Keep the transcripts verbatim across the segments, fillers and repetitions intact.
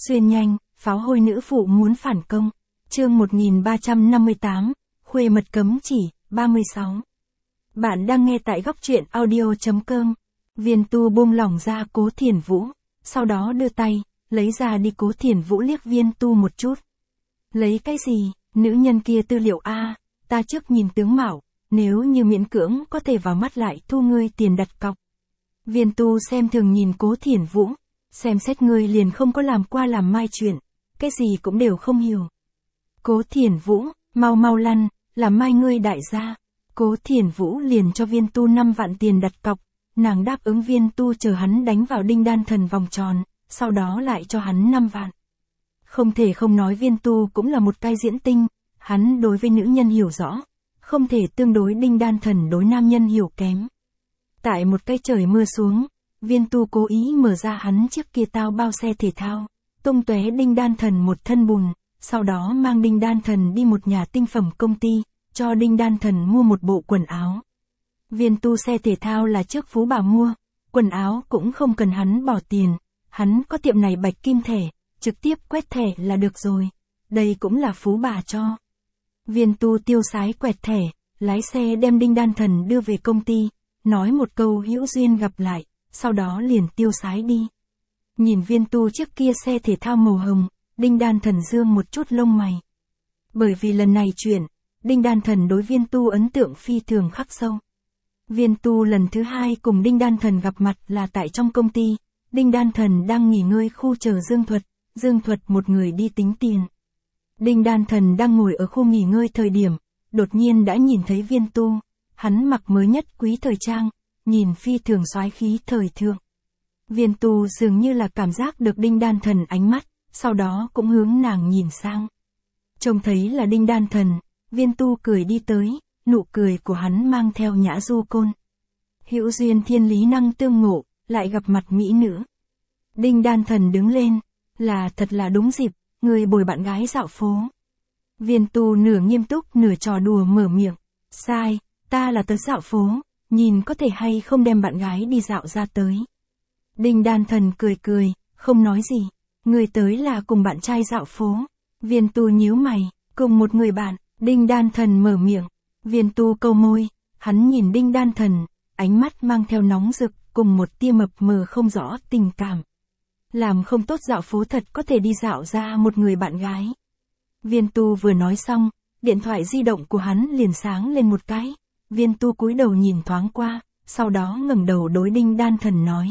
Xuyên nhanh, pháo hôi nữ phụ muốn phản công. Chương một nghìn ba trăm năm mươi tám, khuê mật cấm chỉ, ba mươi sáu. Bạn đang nghe tại góc truyện audio.com. Viên Tu buông lỏng ra Cố Thiển Vũ, sau đó đưa tay, lấy ra đi. Cố Thiển Vũ liếc Viên Tu một chút. Lấy cái gì, nữ nhân kia tư liệu A, ta trước nhìn tướng mạo, nếu như miễn cưỡng có thể vào mắt lại thu ngươi tiền đặt cọc. Viên Tu xem thường nhìn Cố Thiển Vũ, xem xét ngươi liền không có làm qua làm mai chuyện, cái gì cũng đều không hiểu. Cố Thiển Vũ, mau mau lăn, làm mai ngươi đại gia. Cố Thiển Vũ liền cho Viên Tu năm vạn tiền đặt cọc, nàng đáp ứng Viên Tu chờ hắn đánh vào Đinh Đan Thần vòng tròn, sau đó lại cho hắn năm vạn. Không thể không nói Viên Tu cũng là một cái diễn tinh, hắn đối với nữ nhân hiểu rõ, không thể tương đối Đinh Đan Thần đối nam nhân hiểu kém. Tại một cái trời mưa xuống, Viên Tu cố ý mở ra hắn chiếc kia tao bao xe thể thao, tung tóe Đinh Đan Thần một thân bùn, sau đó mang Đinh Đan Thần đi một nhà tinh phẩm công ty, cho Đinh Đan Thần mua một bộ quần áo. Viên Tu xe thể thao là trước Phú Bà mua, quần áo cũng không cần hắn bỏ tiền, hắn có tiệm này bạch kim thẻ, trực tiếp quét thẻ là được rồi, đây cũng là Phú Bà cho. Viên Tu tiêu sái quẹt thẻ, lái xe đem Đinh Đan Thần đưa về công ty, nói một câu hữu duyên gặp lại, sau đó liền tiêu sái đi. Nhìn Viên Tu chiếc kia xe thể thao màu hồng, Đinh Đan Thần dương một chút lông mày. Bởi vì lần này chuyện, Đinh Đan Thần đối Viên Tu ấn tượng phi thường khắc sâu. Viên Tu lần thứ hai cùng Đinh Đan Thần gặp mặt là tại trong công ty, Đinh Đan Thần đang nghỉ ngơi khu chờ Dương Thuật, Dương Thuật một người đi tính tiền. Đinh Đan Thần đang ngồi ở khu nghỉ ngơi thời điểm, đột nhiên đã nhìn thấy Viên Tu, hắn mặc mới nhất quý thời trang, nhìn phi thường soái khí thời thượng. Viên Tu dường như là cảm giác được Đinh Đan Thần ánh mắt, sau đó cũng hướng nàng nhìn sang. Trông thấy là Đinh Đan Thần, Viên Tu cười đi tới, nụ cười của hắn mang theo nhã du côn. Hữu duyên thiên lý năng tương ngộ, lại gặp mặt mỹ nữ. Đinh Đan Thần đứng lên, là thật là đúng dịp, người bồi bạn gái dạo phố. Viên Tu nửa nghiêm túc nửa trò đùa mở miệng, sai, ta là tới dạo phố, nhìn có thể hay không đem bạn gái đi dạo ra tới. Đinh Đan Thần cười cười, không nói gì, người tới là cùng bạn trai dạo phố. Viên Tu nhíu mày, cùng một người bạn. Đinh Đan Thần mở miệng, Viên Tu câu môi, hắn nhìn Đinh Đan Thần, ánh mắt mang theo nóng rực, cùng một tia mập mờ không rõ tình cảm. Làm không tốt dạo phố thật có thể đi dạo ra một người bạn gái. Viên Tu vừa nói xong, điện thoại di động của hắn liền sáng lên một cái. Viên Tu cúi đầu nhìn thoáng qua, sau đó ngẩng đầu đối Đinh Đan Thần nói.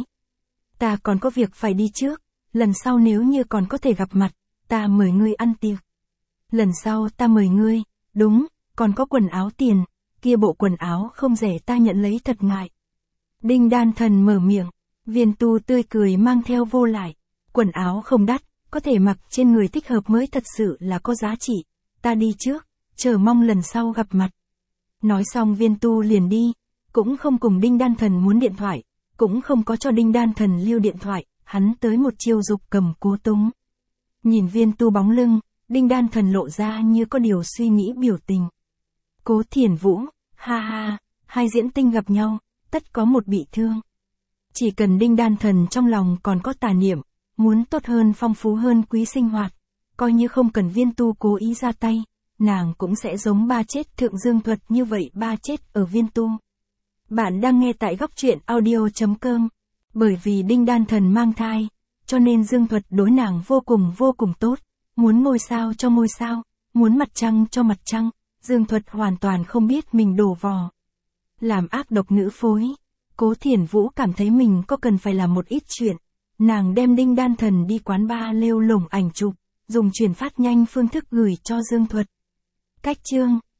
Ta còn có việc phải đi trước, lần sau nếu như còn có thể gặp mặt, ta mời ngươi ăn tiệc. Lần sau ta mời ngươi, đúng, còn có quần áo tiền, kia bộ quần áo không rẻ ta nhận lấy thật ngại. Đinh Đan Thần mở miệng, Viên Tu tươi cười mang theo vô lại, quần áo không đắt, có thể mặc trên người thích hợp mới thật sự là có giá trị, ta đi trước, chờ mong lần sau gặp mặt. Nói xong Viên Tu liền đi, cũng không cùng Đinh Đan Thần muốn điện thoại, cũng không có cho Đinh Đan Thần lưu điện thoại, hắn tới một chiêu dục cầm cố túng. Nhìn Viên Tu bóng lưng, Đinh Đan Thần lộ ra như có điều suy nghĩ biểu tình. Cố Thiển Vũ, ha ha, hai diễn tinh gặp nhau, tất có một bị thương. Chỉ cần Đinh Đan Thần trong lòng còn có tà niệm, muốn tốt hơn phong phú hơn quý sinh hoạt, coi như không cần Viên Tu cố ý ra tay, nàng cũng sẽ giống ba chết thượng Dương Thuật như vậy ba chết ở Viên Tu. Bạn đang nghe tại góc truyện audio.com, bởi vì Đinh Đan Thần mang thai, cho nên Dương Thuật đối nàng vô cùng vô cùng tốt, muốn ngôi sao cho ngôi sao, muốn mặt trăng cho mặt trăng, Dương Thuật hoàn toàn không biết mình đổ vò. Làm ác độc nữ phối, Cố Thiển Vũ cảm thấy mình có cần phải làm một ít chuyện, nàng đem Đinh Đan Thần đi quán bar lêu lổng ảnh chụp, dùng truyền phát nhanh phương thức gửi cho Dương Thuật. Cách chương